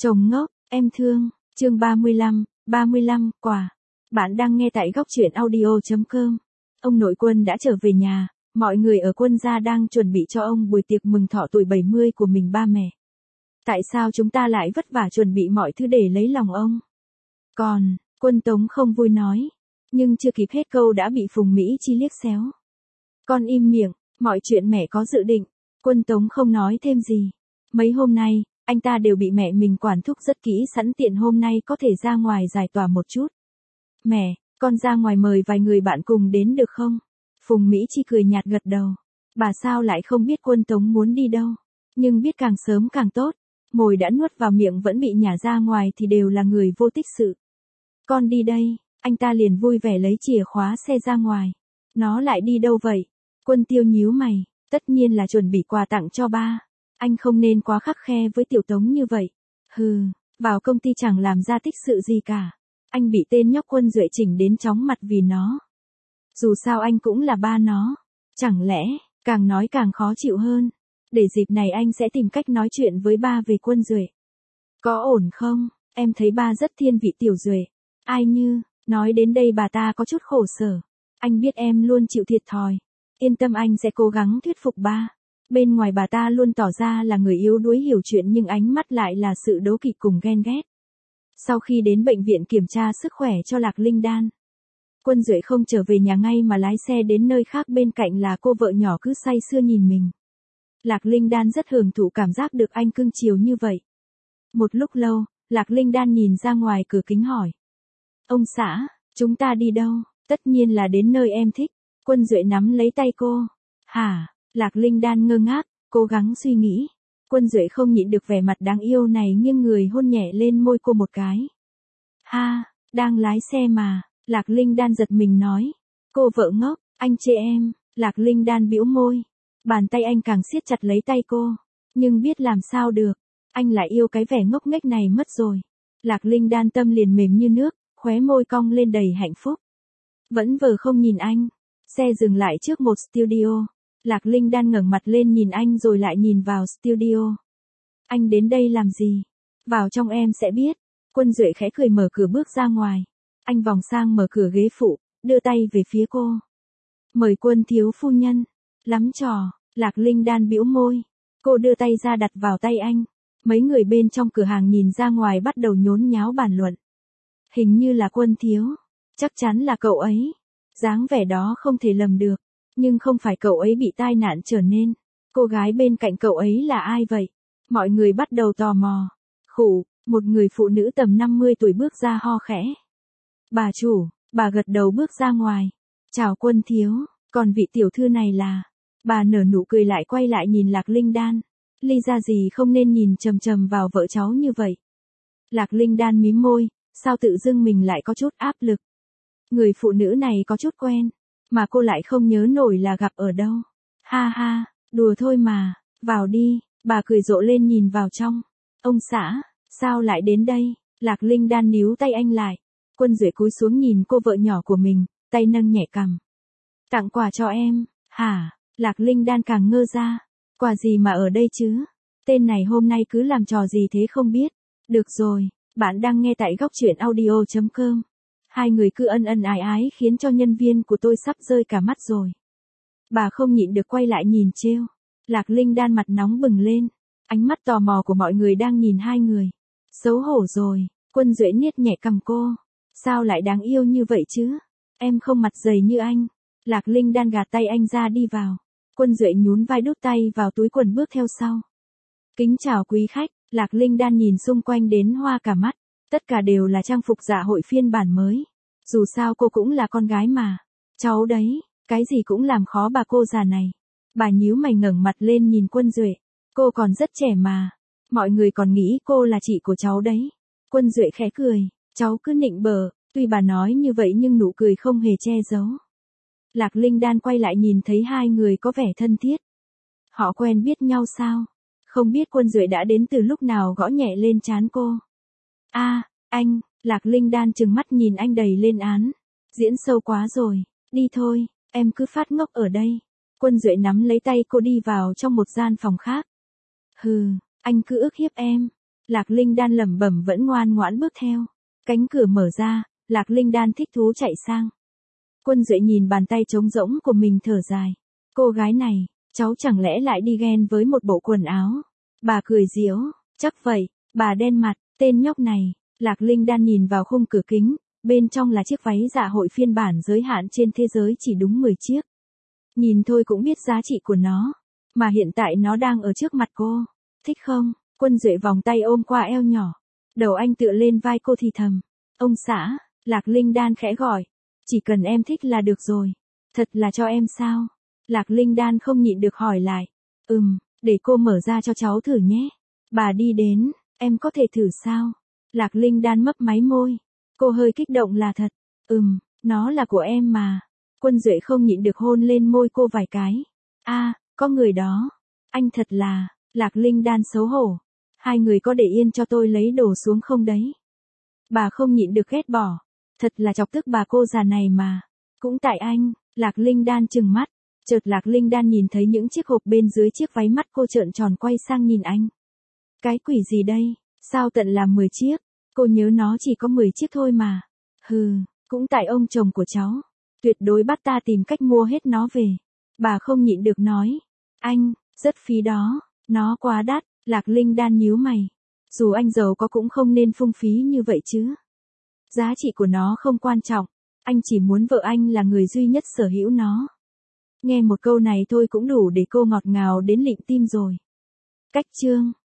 Chồng ngốc, em thương, chương 35, quà. Bạn đang nghe tại góc truyện audio.com. Ông nội Quân đã trở về nhà, mọi người ở Quân gia đang chuẩn bị cho ông buổi tiệc mừng thọ tuổi 70 của mình ba mẹ. Tại sao chúng ta lại vất vả chuẩn bị mọi thứ để lấy lòng ông? Còn, Quân Tống không vui nói. Nhưng chưa kịp hết câu đã bị Phùng Mỹ Chi liếc xéo. Con im miệng, mọi chuyện mẹ có dự định. Quân Tống không nói thêm gì. Mấy hôm nay, anh ta đều bị mẹ mình quản thúc rất kỹ, sẵn tiện hôm nay có thể ra ngoài giải tỏa một chút. Mẹ, con ra ngoài mời vài người bạn cùng đến được không? Phùng Mỹ Chi cười nhạt gật đầu. Bà sao lại không biết Quân Tống muốn đi đâu. Nhưng biết càng sớm càng tốt. Mồi đã nuốt vào miệng vẫn bị nhả ra ngoài thì đều là người vô tích sự. Con đi đây, anh ta liền vui vẻ lấy chìa khóa xe ra ngoài. Nó lại đi đâu vậy? Quân Tiêu nhíu mày, tất nhiên là chuẩn bị quà tặng cho ba. Anh không nên quá khắt khe với Tiểu Tống như vậy. Hừ, vào công ty chẳng làm ra tích sự gì cả. Anh bị tên nhóc Quân Duệ chỉnh đến chóng mặt vì nó. Dù sao anh cũng là ba nó. Chẳng lẽ, càng nói càng khó chịu hơn. Để dịp này anh sẽ tìm cách nói chuyện với ba về Quân Duệ. Có ổn không? Em thấy ba rất thiên vị Tiểu Duệ. Ai như, nói đến đây bà ta có chút khổ sở. Anh biết em luôn chịu thiệt thòi. Yên tâm, anh sẽ cố gắng thuyết phục ba. Bên ngoài bà ta luôn tỏ ra là người yếu đuối hiểu chuyện nhưng ánh mắt lại là sự đố kỵ cùng ghen ghét. Sau khi đến bệnh viện kiểm tra sức khỏe cho Lạc Linh Đan, Quân Duệ không trở về nhà ngay mà lái xe đến nơi khác, bên cạnh là cô vợ nhỏ cứ say sưa nhìn mình. Lạc Linh Đan rất hưởng thụ cảm giác được anh cưng chiều như vậy. Một lúc lâu, Lạc Linh Đan nhìn ra ngoài cửa kính hỏi. Ông xã, chúng ta đi đâu? Tất nhiên là đến nơi em thích. Quân Duệ nắm lấy tay cô. Hả? Lạc Linh Đan ngơ ngác, cố gắng suy nghĩ. Quân Duệ không nhịn được vẻ mặt đáng yêu này, nghiêng người hôn nhẹ lên môi cô một cái. Ha, đang lái xe mà. Lạc Linh Đan giật mình nói. Cô vợ ngốc, anh chê em. Lạc Linh Đan bĩu môi. Bàn tay anh càng siết chặt lấy tay cô. Nhưng biết làm sao được. Anh lại yêu cái vẻ ngốc nghếch này mất rồi. Lạc Linh Đan tâm liền mềm như nước, khóe môi cong lên đầy hạnh phúc. Vẫn vờ không nhìn anh. Xe dừng lại trước một studio. Lạc Linh Đan ngẩng mặt lên nhìn anh rồi lại nhìn vào studio. Anh đến đây làm gì? Vào trong em sẽ biết. Quân Duệ khẽ cười mở cửa bước ra ngoài. Anh vòng sang mở cửa ghế phụ, đưa tay về phía cô. Mời Quân thiếu phu nhân. Lắm trò. Lạc Linh Đan bĩu môi. Cô đưa tay ra đặt vào tay anh. Mấy người bên trong cửa hàng nhìn ra ngoài bắt đầu nhốn nháo bàn luận. Hình như là Quân thiếu. Chắc chắn là cậu ấy. Dáng vẻ đó không thể lầm được. Nhưng không phải cậu ấy bị tai nạn trở nên. Cô gái bên cạnh cậu ấy là ai vậy? Mọi người bắt đầu tò mò. Khụ, một người phụ nữ tầm 50 tuổi bước ra ho khẽ. Bà chủ, bà gật đầu bước ra ngoài. Chào Quân thiếu, còn vị tiểu thư này là... Bà nở nụ cười lại quay lại nhìn Lạc Linh Đan. Ly ra gì không nên nhìn chằm chằm vào vợ cháu như vậy. Lạc Linh Đan mím môi, sao tự dưng mình lại có chút áp lực. Người phụ nữ này có chút quen, mà cô lại không nhớ nổi là gặp ở đâu. Ha ha, đùa thôi mà, vào đi, bà cười rộ lên nhìn vào trong. Ông xã, sao lại đến đây? Lạc Linh Đan níu tay anh lại. Quân Duệ cúi xuống nhìn cô vợ nhỏ của mình, tay nâng nhẹ cằm. Tặng quà cho em, hả? Lạc Linh Đan càng ngơ ra. Quà gì mà ở đây chứ? Tên này hôm nay cứ làm trò gì thế không biết. Được rồi, bạn đang nghe tại góc truyện audio.com. Hai người cứ ân ân ái ái khiến cho nhân viên của tôi sắp rơi cả mắt rồi. Bà không nhịn được quay lại nhìn trêu. Lạc Linh Đan mặt nóng bừng lên. Ánh mắt tò mò của mọi người đang nhìn hai người. Xấu hổ rồi. Quân Duệ niết nhẹ cằm cô. Sao lại đáng yêu như vậy chứ? Em không mặt dày như anh. Lạc Linh Đan gạt tay anh ra đi vào. Quân Duệ nhún vai đút tay vào túi quần bước theo sau. Kính chào quý khách. Lạc Linh Đan nhìn xung quanh đến hoa cả mắt. Tất cả đều là trang phục dạ hội phiên bản mới. Dù sao cô cũng là con gái mà. Cháu đấy, cái gì cũng làm khó bà cô già này. Bà nhíu mày ngẩng mặt lên nhìn Quân Duệ. Cô còn rất trẻ mà. Mọi người còn nghĩ cô là chị của cháu đấy. Quân Duệ khẽ cười. Cháu cứ nịnh bợ. Tuy bà nói như vậy nhưng nụ cười không hề che giấu. Lạc Linh Đan quay lại nhìn thấy hai người có vẻ thân thiết. Họ quen biết nhau sao? Không biết Quân Duệ đã đến từ lúc nào gõ nhẹ lên trán cô. Anh, Lạc Linh Đan trừng mắt nhìn anh đầy lên án. Diễn sâu quá rồi, đi thôi, em cứ phát ngốc ở đây. Quân Duệ nắm lấy tay cô đi vào trong một gian phòng khác. Hừ, anh cứ ức hiếp em. Lạc Linh Đan lẩm bẩm vẫn ngoan ngoãn bước theo. Cánh cửa mở ra, Lạc Linh Đan thích thú chạy sang. Quân Duệ nhìn bàn tay trống rỗng của mình thở dài. Cô gái này, cháu chẳng lẽ lại đi ghen với một bộ quần áo? Bà cười giễu, chắc vậy, bà đen mặt, tên nhóc này. Lạc Linh Đan nhìn vào khung cửa kính, bên trong là chiếc váy dạ hội phiên bản giới hạn trên thế giới chỉ đúng 10 chiếc. Nhìn thôi cũng biết giá trị của nó, mà hiện tại nó đang ở trước mặt cô. Thích không? Quân Duệ vòng tay ôm qua eo nhỏ. Đầu anh tựa lên vai cô thì thầm. Ông xã, Lạc Linh Đan khẽ gọi. Chỉ cần em thích là được rồi. Thật là cho em sao? Lạc Linh Đan không nhịn được hỏi lại. Để cô mở ra cho cháu thử nhé. Bà đi đến, em có thể thử sao? Lạc Linh Đan mấp máy môi. Cô hơi kích động là thật. Nó là của em mà. Quân Duệ không nhịn được hôn lên môi cô vài cái. Có người đó. Anh thật là, Lạc Linh Đan xấu hổ. Hai người có để yên cho tôi lấy đồ xuống không đấy? Bà không nhịn được ghét bỏ. Thật là chọc tức bà cô già này mà. Cũng tại anh, Lạc Linh Đan trừng mắt. Chợt Lạc Linh Đan nhìn thấy những chiếc hộp bên dưới chiếc váy, mắt cô trợn tròn quay sang nhìn anh. Cái quỷ gì đây? Sao tận là 10 chiếc? Cô nhớ nó chỉ có 10 chiếc thôi mà. Cũng tại ông chồng của cháu. Tuyệt đối bắt ta tìm cách mua hết nó về. Bà không nhịn được nói. Anh, rất phí đó. Nó quá đắt. Lạc Linh Đan nhíu mày. Dù anh giàu có cũng không nên phung phí như vậy chứ. Giá trị của nó không quan trọng. Anh chỉ muốn vợ anh là người duy nhất sở hữu nó. Nghe một câu này thôi cũng đủ để cô ngọt ngào đến lịm tim rồi. Cách chương